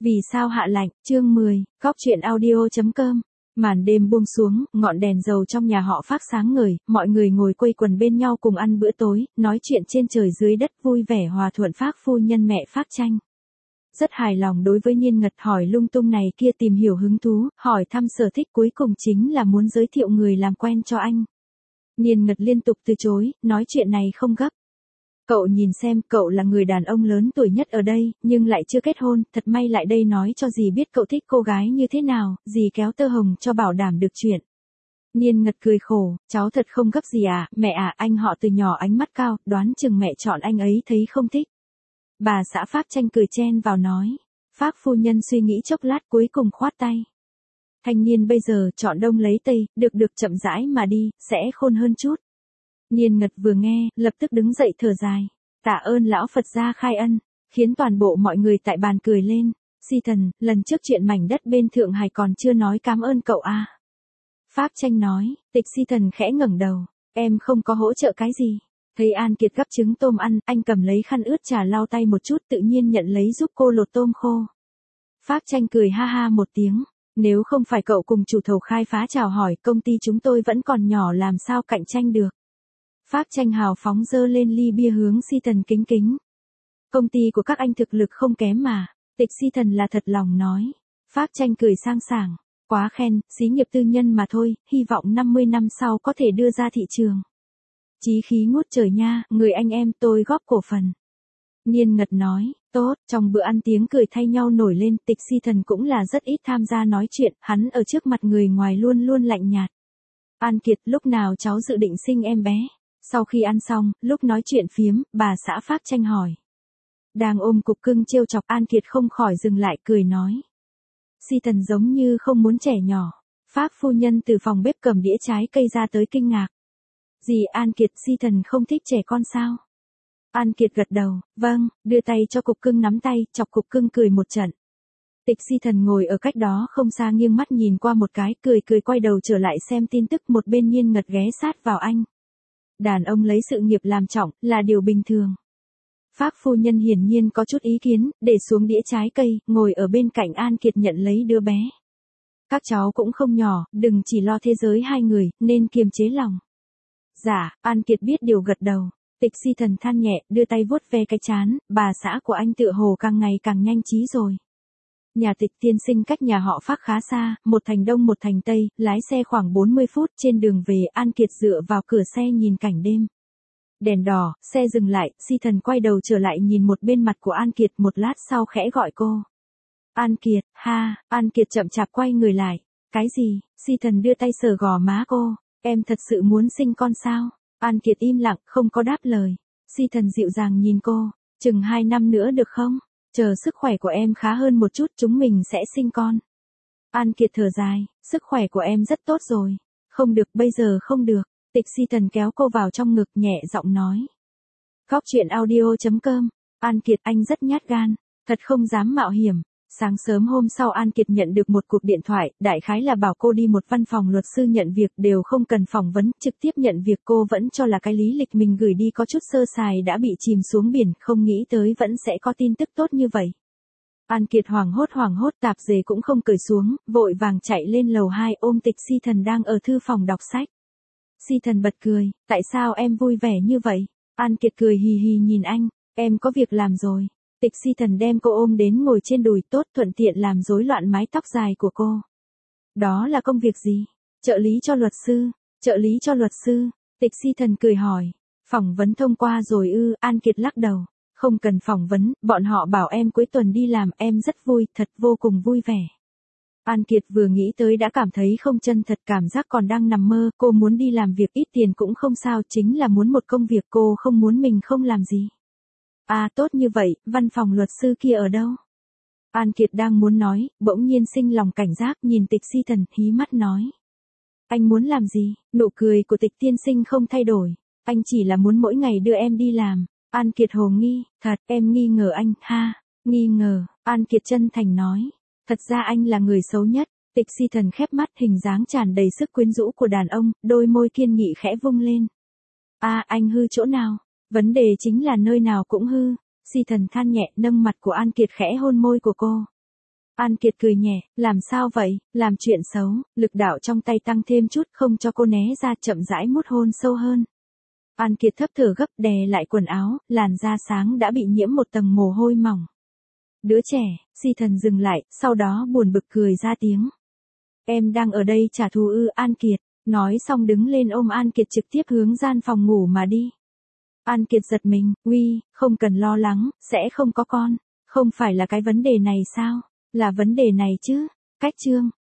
Vì sao hạ lạnh, chương 10, góc chuyện audio.com. Màn đêm buông xuống, ngọn đèn dầu trong nhà họ phát sáng ngời, mọi người ngồi quây quần bên nhau cùng ăn bữa tối, nói chuyện trên trời dưới đất vui vẻ hòa thuận. Phác phu nhân mẹ Phác Tranh rất hài lòng đối với Niên Ngật hỏi lung tung này kia, tìm hiểu hứng thú, hỏi thăm sở thích, cuối cùng chính là muốn giới thiệu người làm quen cho anh. Niên Ngật liên tục từ chối, nói chuyện này không gấp. Cậu nhìn xem, cậu là người đàn ông lớn tuổi nhất ở đây, nhưng lại chưa kết hôn, thật may lại đây nói cho dì biết cậu thích cô gái như thế nào, dì kéo tơ hồng cho bảo đảm được chuyện. Niên Ngật cười khổ, cháu thật không gấp gì à, mẹ à, anh họ từ nhỏ ánh mắt cao, đoán chừng mẹ chọn anh ấy thấy không thích. Bà xã Phác Tranh cười chen vào nói. Phác phu nhân suy nghĩ chốc lát cuối cùng khoát tay. Thanh niên bây giờ chọn đông lấy tây, được chậm rãi mà đi, sẽ khôn hơn chút. Niên Ngật vừa nghe, lập tức đứng dậy thở dài. Tạ ơn lão Phật gia khai ân, khiến toàn bộ mọi người tại bàn cười lên. Si thần, lần trước chuyện mảnh đất bên Thượng Hải còn chưa nói cảm ơn cậu à. Phác Tranh nói, Tịch Si thần khẽ ngẩng đầu, em không có hỗ trợ cái gì. Thấy An Kiệt gắp trứng tôm ăn, anh cầm lấy khăn ướt trà lau tay một chút, tự nhiên nhận lấy giúp cô lột tôm khô. Phác Tranh cười ha ha một tiếng, nếu không phải cậu cùng chủ thầu khai phá chào hỏi, công ty chúng tôi vẫn còn nhỏ làm sao cạnh tranh được. Phác Tranh hào phóng dơ lên ly bia hướng Si thần kính kính. Công ty của các anh thực lực không kém mà, Tịch Si thần là thật lòng nói. Phác Tranh cười sang sảng, quá khen, xí nghiệp tư nhân mà thôi, hy vọng 50 năm sau có thể đưa ra thị trường. Chí khí ngút trời nha, người anh em tôi góp cổ phần. Niên Ngật nói, tốt, trong bữa ăn tiếng cười thay nhau nổi lên, Tịch Si thần cũng là rất ít tham gia nói chuyện, hắn ở trước mặt người ngoài luôn luôn lạnh nhạt. An Kiệt, lúc nào cháu dự định sinh em bé? Sau khi ăn xong, lúc nói chuyện phiếm, bà xã Phác Tranh hỏi. Đang ôm cục cưng trêu chọc, An Kiệt không khỏi dừng lại cười nói. Si thần giống như không muốn trẻ nhỏ. Phác phu nhân từ phòng bếp cầm đĩa trái cây ra tới kinh ngạc. Dì An Kiệt, Si thần không thích trẻ con sao? An Kiệt gật đầu, vâng, đưa tay cho cục cưng nắm tay, chọc cục cưng cười một trận. Tịch Si thần ngồi ở cách đó không xa nghiêng mắt nhìn qua một cái, cười quay đầu trở lại xem tin tức, một bên Niên Ngật ghé sát vào anh. Đàn ông lấy sự nghiệp làm trọng, là điều bình thường. Phác phu nhân hiển nhiên có chút ý kiến, để xuống đĩa trái cây, ngồi ở bên cạnh An Kiệt nhận lấy đứa bé. Các cháu cũng không nhỏ, đừng chỉ lo thế giới hai người, nên kiềm chế lòng. Dạ, An Kiệt biết điều gật đầu. Tịch Si thần than nhẹ, đưa tay vuốt ve cái trán, bà xã của anh tựa hồ càng ngày càng nhanh trí rồi. Nhà Tịch tiên sinh cách nhà họ Phác khá xa, một thành đông một thành tây, lái xe khoảng 40 phút, trên đường về, An Kiệt dựa vào cửa xe nhìn cảnh đêm. Đèn đỏ, xe dừng lại, Si thần quay đầu trở lại nhìn một bên mặt của An Kiệt, một lát sau khẽ gọi cô. An Kiệt, ha, An Kiệt chậm chạp quay người lại. Cái gì? Si thần đưa tay sờ gò má cô. Em thật sự muốn sinh con sao? An Kiệt im lặng, không có đáp lời. Si thần dịu dàng nhìn cô. Chừng 2 năm nữa được không? Chờ sức khỏe của em khá hơn một chút chúng mình sẽ sinh con. An Kiệt thở dài, sức khỏe của em rất tốt rồi. Không được, bây giờ không được. Tịch Si thần kéo cô vào trong ngực, nhẹ giọng nói. Góc chuyện audio.com. An Kiệt, anh rất nhát gan, thật không dám mạo hiểm. Sáng sớm hôm sau An Kiệt nhận được một cuộc điện thoại, đại khái là bảo cô đi một văn phòng luật sư nhận việc, đều không cần phỏng vấn, trực tiếp nhận việc. Cô vẫn cho là cái lý lịch mình gửi đi có chút sơ sài đã bị chìm xuống biển, không nghĩ tới vẫn sẽ có tin tức tốt như vậy. An Kiệt hoảng hốt, tạp dề cũng không cởi xuống, vội vàng chạy lên lầu 2 ôm Tịch Si thần đang ở thư phòng đọc sách. Si thần bật cười, tại sao em vui vẻ như vậy? An Kiệt cười hì hì nhìn anh, em có việc làm rồi. Tịch Si thần đem cô ôm đến ngồi trên đùi, tốt, thuận tiện làm rối loạn mái tóc dài của cô. Đó là công việc gì? Trợ lý cho luật sư. Trợ lý cho luật sư. Tịch Si thần cười hỏi. Phỏng vấn thông qua rồi ư? An Kiệt lắc đầu. Không cần phỏng vấn, bọn họ bảo em cuối tuần đi làm, em rất vui, thật vô cùng vui vẻ. An Kiệt vừa nghĩ tới đã cảm thấy không chân thật, cảm giác còn đang nằm mơ. Cô muốn đi làm việc ít tiền cũng không sao, chính là muốn một công việc, cô không muốn mình không làm gì. À tốt như vậy, văn phòng luật sư kia ở đâu? An Kiệt đang muốn nói, bỗng nhiên sinh lòng cảnh giác, nhìn Tịch Si thần, hí mắt nói. Anh muốn làm gì? Nụ cười của Tịch tiên sinh không thay đổi. Anh chỉ là muốn mỗi ngày đưa em đi làm. An Kiệt hồ nghi, thật, em nghi ngờ anh, ha, nghi ngờ. An Kiệt chân thành nói. Thật ra anh là người xấu nhất. Tịch Si thần khép mắt, hình dáng tràn đầy sức quyến rũ của đàn ông, đôi môi kiên nghị khẽ vung lên. À, anh hư chỗ nào? Vấn đề chính là nơi nào cũng hư. Si thần than nhẹ, nâng mặt của An Kiệt khẽ hôn môi của cô. An Kiệt cười nhẹ, làm sao vậy, làm chuyện xấu, lực đạo trong tay tăng thêm chút không cho cô né ra, chậm rãi mút hôn sâu hơn. An Kiệt thấp thở gấp đè lại quần áo, làn da sáng đã bị nhiễm một tầng mồ hôi mỏng. Đứa trẻ, Si Thần dừng lại, sau đó buồn bực cười ra tiếng. Em đang ở đây trả thù ư? An Kiệt, nói xong đứng lên ôm An Kiệt trực tiếp hướng gian phòng ngủ mà đi. An Kiệt giật mình, uy, không cần lo lắng, sẽ không có con. Không phải là cái vấn đề này sao? Là vấn đề này chứ. Cách chương.